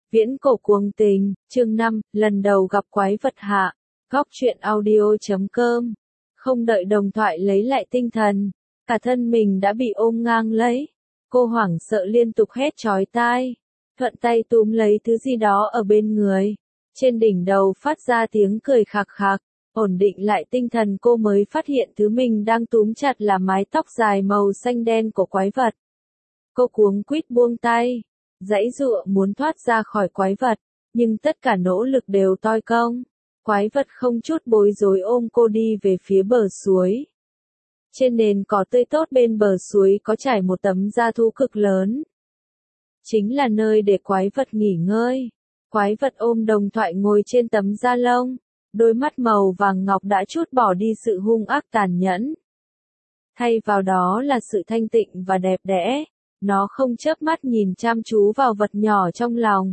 Viễn cổ cuồng tình, chương 5, lần đầu gặp quái vật hạ. Góc truyện audio.com. Không đợi đồng thoại lấy lại tinh thần, cả thân mình đã bị ôm ngang lấy. Cô hoảng sợ liên tục hét chói tai, thuận tay túm lấy thứ gì đó ở bên người. Trên đỉnh đầu phát ra tiếng cười khạc khạc, ổn định lại tinh thần cô mới phát hiện thứ mình đang túm chặt là mái tóc dài màu xanh đen của quái vật. Cô cuống quýt buông tay, giãy giụa muốn thoát ra khỏi quái vật, nhưng tất cả nỗ lực đều toi công. Quái vật không chút bối rối ôm cô đi về phía bờ suối. Trên nền cỏ tươi tốt bên bờ suối có trải một tấm da thú cực lớn. Chính là nơi để quái vật nghỉ ngơi. Quái vật ôm đồng thoại ngồi trên tấm da lông, đôi mắt màu vàng ngọc đã trút bỏ đi sự hung ác tàn nhẫn. Thay vào đó là sự thanh tịnh và đẹp đẽ. Nó không chớp mắt nhìn chăm chú vào vật nhỏ trong lòng.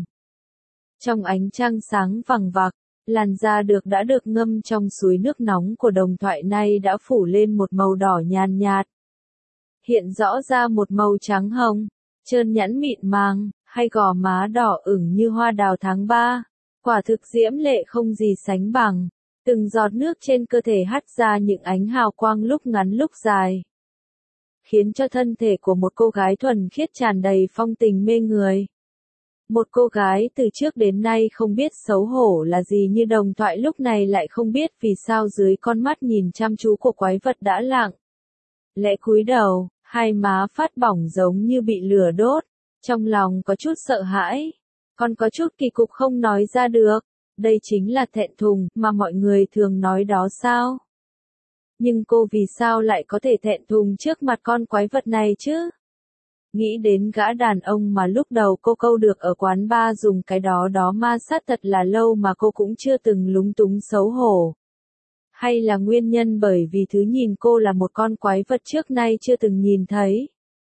Trong ánh trăng sáng vằng vặc, làn da đã được ngâm trong suối nước nóng của đồng thoại nay đã phủ lên một màu đỏ nhàn nhạt. Hiện rõ ra một màu trắng hồng, trơn nhẵn mịn màng, hay gò má đỏ ửng như hoa đào tháng 3. Quả thực diễm lệ không gì sánh bằng. Từng giọt nước trên cơ thể hắt ra những ánh hào quang lúc ngắn lúc dài, khiến cho thân thể của một cô gái thuần khiết tràn đầy phong tình mê người. Một cô gái từ trước đến nay không biết xấu hổ là gì như đồng thoại lúc này lại không biết vì sao dưới con mắt nhìn chăm chú của quái vật đã lặng lẽ cúi đầu, hai má phát bỏng giống như bị lửa đốt, trong lòng có chút sợ hãi, còn có chút kỳ cục không nói ra được. Đây chính là thẹn thùng mà mọi người thường nói đó sao? Nhưng cô vì sao lại có thể thẹn thùng trước mặt con quái vật này chứ? Nghĩ đến gã đàn ông mà lúc đầu cô câu được ở quán bar dùng cái đó ma sát thật là lâu mà cô cũng chưa từng lúng túng xấu hổ. Hay là nguyên nhân bởi vì thứ nhìn cô là một con quái vật trước nay chưa từng nhìn thấy,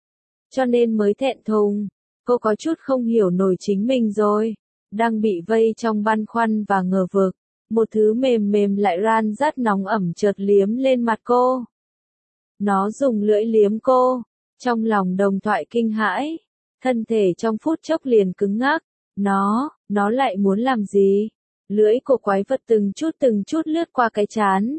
cho nên mới thẹn thùng. Cô có chút không hiểu nổi chính mình rồi. Đang bị vây trong băn khoăn và ngờ vực, một thứ mềm mềm lại ran rát nóng ẩm chợt liếm lên mặt cô. Nó dùng lưỡi liếm cô. Trong lòng đồng thoại kinh hãi, thân thể trong phút chốc liền cứng ngắc. Nó lại muốn làm gì? Lưỡi của quái vật từng chút lướt qua cái trán,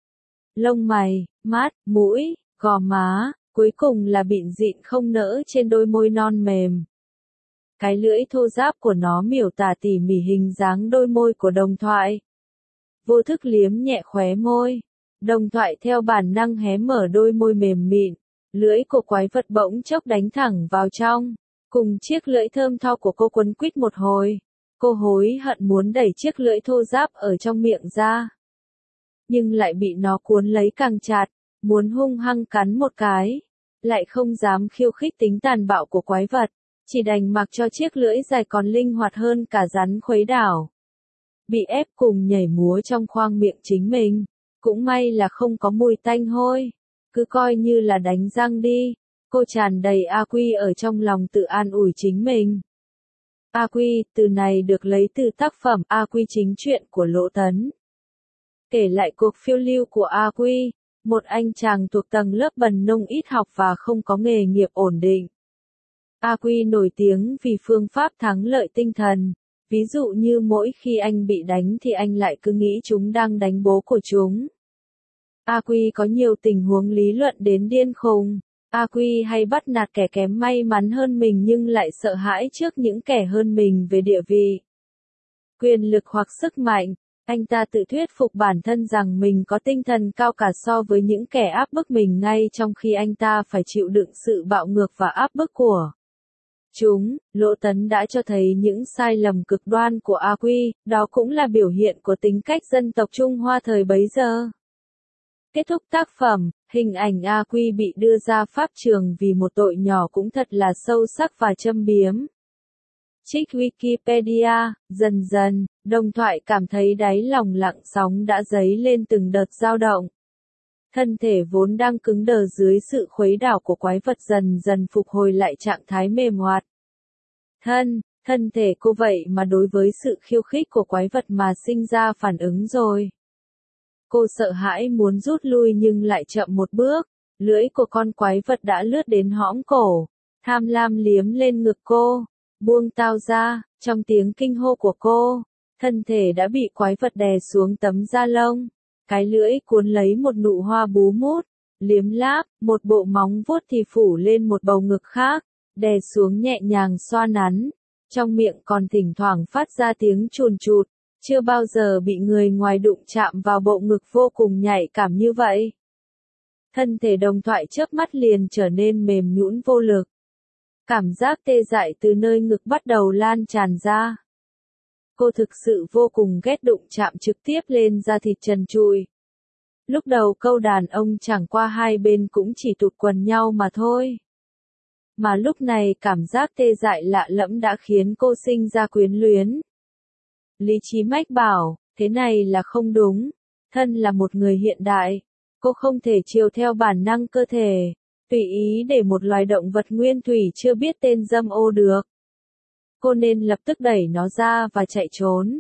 lông mày, mắt, mũi, gò má, cuối cùng là bịn dịn không nỡ trên đôi môi non mềm. Cái lưỡi thô ráp của nó miểu tả tỉ mỉ hình dáng đôi môi của đồng thoại. Vô thức liếm nhẹ khóe môi. Đồng thoại theo bản năng hé mở đôi môi mềm mịn. Lưỡi của quái vật bỗng chốc đánh thẳng vào trong. Cùng chiếc lưỡi thơm tho của cô quấn quýt một hồi. Cô hối hận muốn đẩy chiếc lưỡi thô ráp ở trong miệng ra, nhưng lại bị nó cuốn lấy càng chặt. Muốn hung hăng cắn một cái, lại không dám khiêu khích tính tàn bạo của quái vật. Chỉ đành mặc cho chiếc lưỡi dài còn linh hoạt hơn cả rắn khuấy đảo. Bị ép cùng nhảy múa trong khoang miệng chính mình. Cũng may là không có mùi tanh hôi. Cứ coi như là đánh răng đi. Cô tràn đầy AQ ở trong lòng tự an ủi chính mình. AQ, từ này được lấy từ tác phẩm AQ chính truyện của Lỗ Tấn. Kể lại cuộc phiêu lưu của AQ, một anh chàng thuộc tầng lớp bần nông ít học và không có nghề nghiệp ổn định. AQ nổi tiếng vì phương pháp thắng lợi tinh thần, ví dụ như mỗi khi anh bị đánh thì anh lại cứ nghĩ chúng đang đánh bố của chúng. AQ có nhiều tình huống lý luận đến điên khùng. AQ hay bắt nạt kẻ kém may mắn hơn mình nhưng lại sợ hãi trước những kẻ hơn mình về địa vị, quyền lực hoặc sức mạnh. Anh ta tự thuyết phục bản thân rằng mình có tinh thần cao cả so với những kẻ áp bức mình ngay trong khi anh ta phải chịu đựng sự bạo ngược và áp bức của chúng. Lỗ Tấn đã cho thấy những sai lầm cực đoan của AQ, đó cũng là biểu hiện của tính cách dân tộc Trung Hoa thời bấy giờ. Kết thúc tác phẩm, hình ảnh AQ bị đưa ra pháp trường vì một tội nhỏ cũng thật là sâu sắc và châm biếm. Trích Wikipedia, dần dần, đồng thoại cảm thấy đáy lòng lặng sóng đã dấy lên từng đợt dao động. Thân thể vốn đang cứng đờ dưới sự khuấy đảo của quái vật dần dần phục hồi lại trạng thái mềm hoạt. Thân thể cô vậy mà đối với sự khiêu khích của quái vật mà sinh ra phản ứng rồi. Cô sợ hãi muốn rút lui nhưng lại chậm một bước. Lưỡi của con quái vật đã lướt đến hõm cổ, tham lam liếm lên ngực cô. buông tao ra, trong tiếng kinh hô của cô, thân thể đã bị quái vật đè xuống tấm da lông, cái lưỡi cuốn lấy một nụ hoa bú mút, liếm láp, một bộ móng vuốt thì phủ lên một bầu ngực khác, đè xuống nhẹ nhàng xoa nắn, trong miệng còn thỉnh thoảng phát ra tiếng chùn chụt, chưa bao giờ bị người ngoài đụng chạm vào bộ ngực vô cùng nhạy cảm như vậy. Thân thể Đồng Thoại chớp mắt liền trở nên mềm nhũn vô lực. Cảm giác tê dại từ nơi ngực bắt đầu lan tràn ra. Cô thực sự vô cùng ghét đụng chạm trực tiếp lên da thịt trần trụi. Lúc đầu câu đàn ông chẳng qua hai bên cũng chỉ tụt quần nhau mà thôi. Mà lúc này cảm giác tê dại lạ lẫm đã khiến cô sinh ra quyến luyến. Lý trí mách bảo, thế này là không đúng. Thân là một người hiện đại. Cô không thể chiều theo bản năng cơ thể, tùy ý để một loài động vật nguyên thủy chưa biết tên dâm ô được. Cô nên lập tức đẩy nó ra và chạy trốn.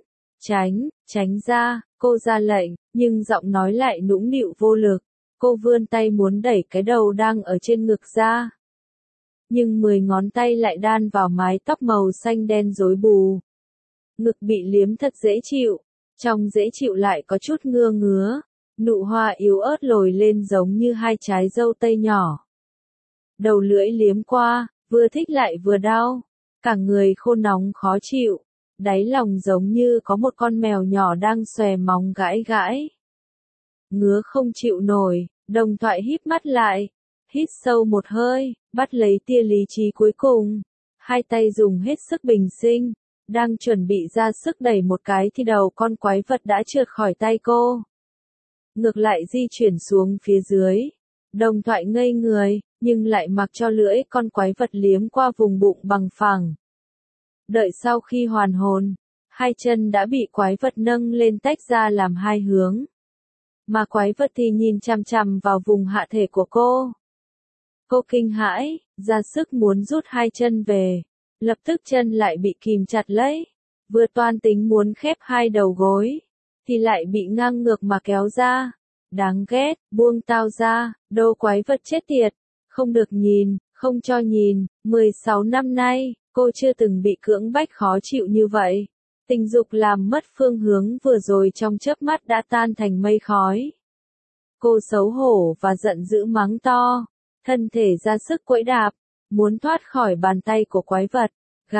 Tránh ra, cô ra lệnh, nhưng giọng nói lại nũng nịu vô lực. Cô vươn tay muốn đẩy cái đầu đang ở trên ngực ra. Nhưng 10 ngón tay lại đan vào mái tóc màu xanh đen rối bù. Ngực bị liếm thật dễ chịu, trong dễ chịu lại có chút ngứa. Nụ hoa yếu ớt lồi lên giống như hai trái dâu tây nhỏ. Đầu lưỡi liếm qua, vừa thích lại vừa đau. Cả người khô nóng khó chịu. Đáy lòng giống như có một con mèo nhỏ đang xòe móng gãi. Ngứa không chịu nổi, Đồng Thoại híp mắt lại. Hít sâu một hơi, bắt lấy tia lý trí cuối cùng. Hai tay dùng hết sức bình sinh. Đang chuẩn bị ra sức đẩy một cái thì đầu con quái vật đã trượt khỏi tay cô. Ngược lại di chuyển xuống phía dưới. Đồng Thoại ngây người, nhưng lại mặc cho lưỡi con quái vật liếm qua vùng bụng bằng phẳng. Đợi sau khi hoàn hồn, hai chân đã bị quái vật nâng lên tách ra làm hai hướng. Mà quái vật thì nhìn chằm chằm vào vùng hạ thể của cô. Cô kinh hãi, ra sức muốn rút hai chân về. Lập tức chân lại bị kìm chặt lấy. Vừa toan tính muốn khép hai đầu gối. Thì lại bị ngang ngược mà kéo ra. Đáng ghét, buông tao ra, đồ quái vật chết tiệt. Không được nhìn, không cho nhìn, 16 năm nay, cô chưa từng bị cưỡng bách khó chịu như vậy. Tình dục làm mất phương hướng vừa rồi trong chớp mắt đã tan thành mây khói. Cô xấu hổ và giận dữ mắng to, thân thể ra sức quẫy đạp, muốn thoát khỏi bàn tay của quái vật.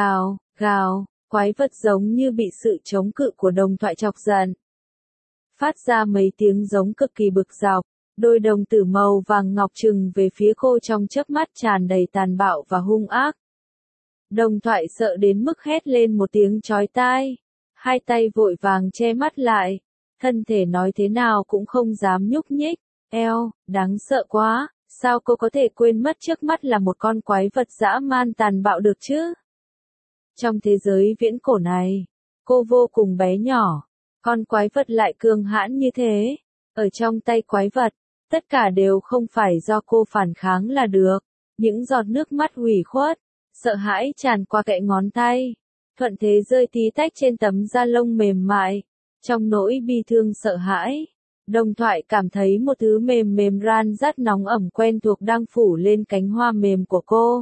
Gào, quái vật giống như bị sự chống cự của Đồng Thoại chọc giận. Phát ra mấy tiếng giống cực kỳ bực dọc, đôi đồng tử màu vàng ngọc trừng về phía cô trong chớp mắt tràn đầy tàn bạo và hung ác. Đồng Thoại sợ đến mức hét lên một tiếng chói tai, hai tay vội vàng che mắt lại, thân thể nói thế nào cũng không dám nhúc nhích. Eo, đáng sợ quá, sao cô có thể quên mất trước mắt là một con quái vật dã man tàn bạo được chứ? Trong thế giới viễn cổ này, cô vô cùng bé nhỏ. Con quái vật lại cường hãn như thế. Ở trong tay quái vật, tất cả đều không phải do cô phản kháng là được. Những giọt nước mắt ủy khuất, sợ hãi tràn qua kẽ ngón tay. Thuận thế rơi tí tách trên tấm da lông mềm mại. Trong nỗi bi thương sợ hãi, Đồng Thoại cảm thấy một thứ mềm mềm ran rát nóng ẩm quen thuộc đang phủ lên cánh hoa mềm của cô.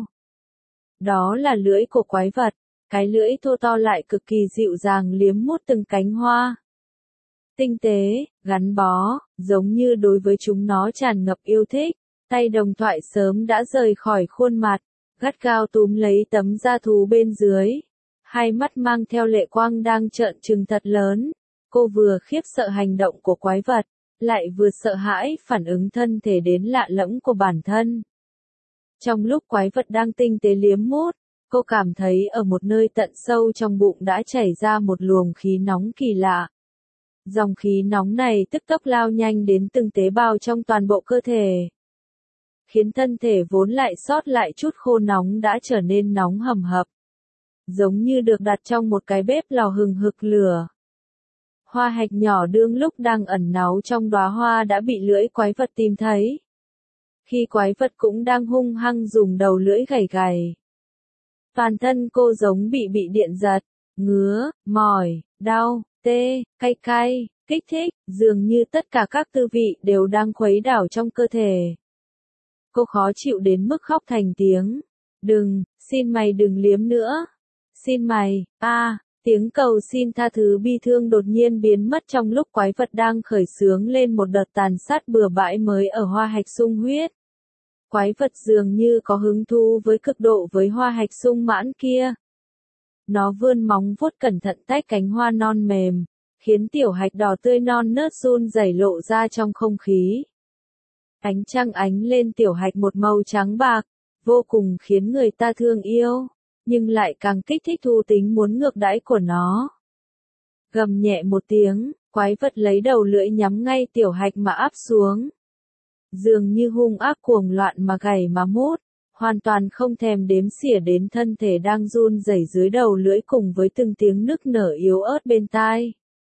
Đó là lưỡi của quái vật. Cái lưỡi thô to lại cực kỳ dịu dàng liếm mút từng cánh hoa. Tinh tế, gắn bó, giống như đối với chúng nó tràn ngập yêu thích. Tay Đồng Thoại sớm đã rời khỏi khuôn mặt, gắt gao túm lấy tấm da thú bên dưới. Hai mắt mang theo lệ quang đang trợn trừng thật lớn. Cô vừa khiếp sợ hành động của quái vật, lại vừa sợ hãi phản ứng thân thể đến lạ lẫm của bản thân. Trong lúc quái vật đang tinh tế liếm mút, cô cảm thấy ở một nơi tận sâu trong bụng đã chảy ra một luồng khí nóng kỳ lạ. Dòng khí nóng này tức tốc lao nhanh đến từng tế bào trong toàn bộ cơ thể. Khiến thân thể vốn lại sót lại chút khô nóng đã trở nên nóng hầm hập. Giống như được đặt trong một cái bếp lò hừng hực lửa. Hoa hạch nhỏ đương lúc đang ẩn náu trong đóa hoa đã bị lưỡi quái vật tìm thấy. Khi quái vật cũng đang hung hăng dùng đầu lưỡi gảy. Toàn thân cô giống bị điện giật, ngứa, mỏi, đau, tê, cay, kích thích, dường như tất cả các tư vị đều đang khuấy đảo trong cơ thể. Cô khó chịu đến mức khóc thành tiếng. Đừng, xin mày đừng liếm nữa. Xin mày, tiếng cầu xin tha thứ bi thương đột nhiên biến mất trong lúc quái vật đang khởi xướng lên một đợt tàn sát bừa bãi mới ở hoa hạch sung huyết. Quái vật dường như có hứng thú với cực độ với hoa hạch sung mãn kia. Nó vươn móng vuốt cẩn thận tách cánh hoa non mềm, khiến tiểu hạch đỏ tươi non nớt run rẩy lộ ra trong không khí. Ánh trăng ánh lên tiểu hạch một màu trắng bạc, vô cùng khiến người ta thương yêu, nhưng lại càng kích thích thú tính muốn ngược đãi của nó. Gầm nhẹ một tiếng, quái vật lấy đầu lưỡi nhắm ngay tiểu hạch mà áp xuống. Dường như hung ác cuồng loạn mà gảy mà mút, hoàn toàn không thèm đếm xỉa đến thân thể đang run rẩy dưới đầu lưỡi cùng với từng tiếng nức nở yếu ớt bên tai.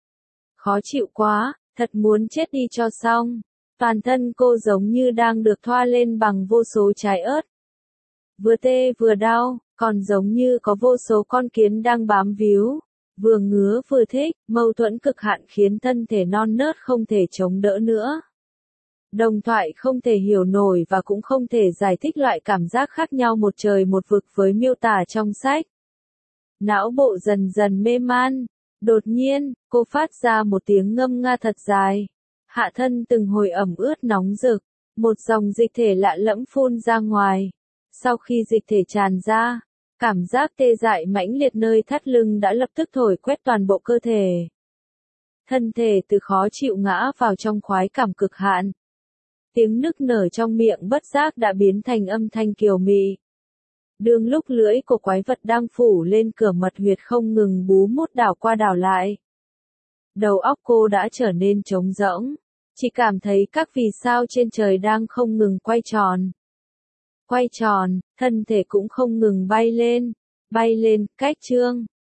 Khó chịu quá, thật muốn chết đi cho xong. Toàn thân cô giống như đang được thoa lên bằng vô số trái ớt. Vừa tê vừa đau, còn giống như có vô số con kiến đang bám víu. Vừa ngứa vừa thích, mâu thuẫn cực hạn khiến thân thể non nớt không thể chống đỡ nữa. Đồng thoại không thể hiểu nổi và cũng không thể giải thích loại cảm giác khác nhau một trời một vực với miêu tả trong sách. Não bộ dần dần mê man. Đột nhiên, cô phát ra một tiếng ngâm nga thật dài. Hạ thân từng hồi ẩm ướt nóng rực, một dòng dịch thể lạ lẫm phun ra ngoài. Sau khi dịch thể tràn ra, cảm giác tê dại mãnh liệt nơi thắt lưng đã lập tức thổi quét toàn bộ cơ thể. Thân thể từ khó chịu ngã vào trong khoái cảm cực hạn. Tiếng nức nở trong miệng bất giác đã biến thành âm thanh kiều mị. Đương lúc lưỡi của quái vật đang phủ lên cửa mật huyệt không ngừng bú mút đảo qua đảo lại. Đầu óc cô đã trở nên trống rỗng, chỉ cảm thấy các vì sao trên trời đang không ngừng quay tròn. Quay tròn, thân thể cũng không ngừng bay lên, cách trương.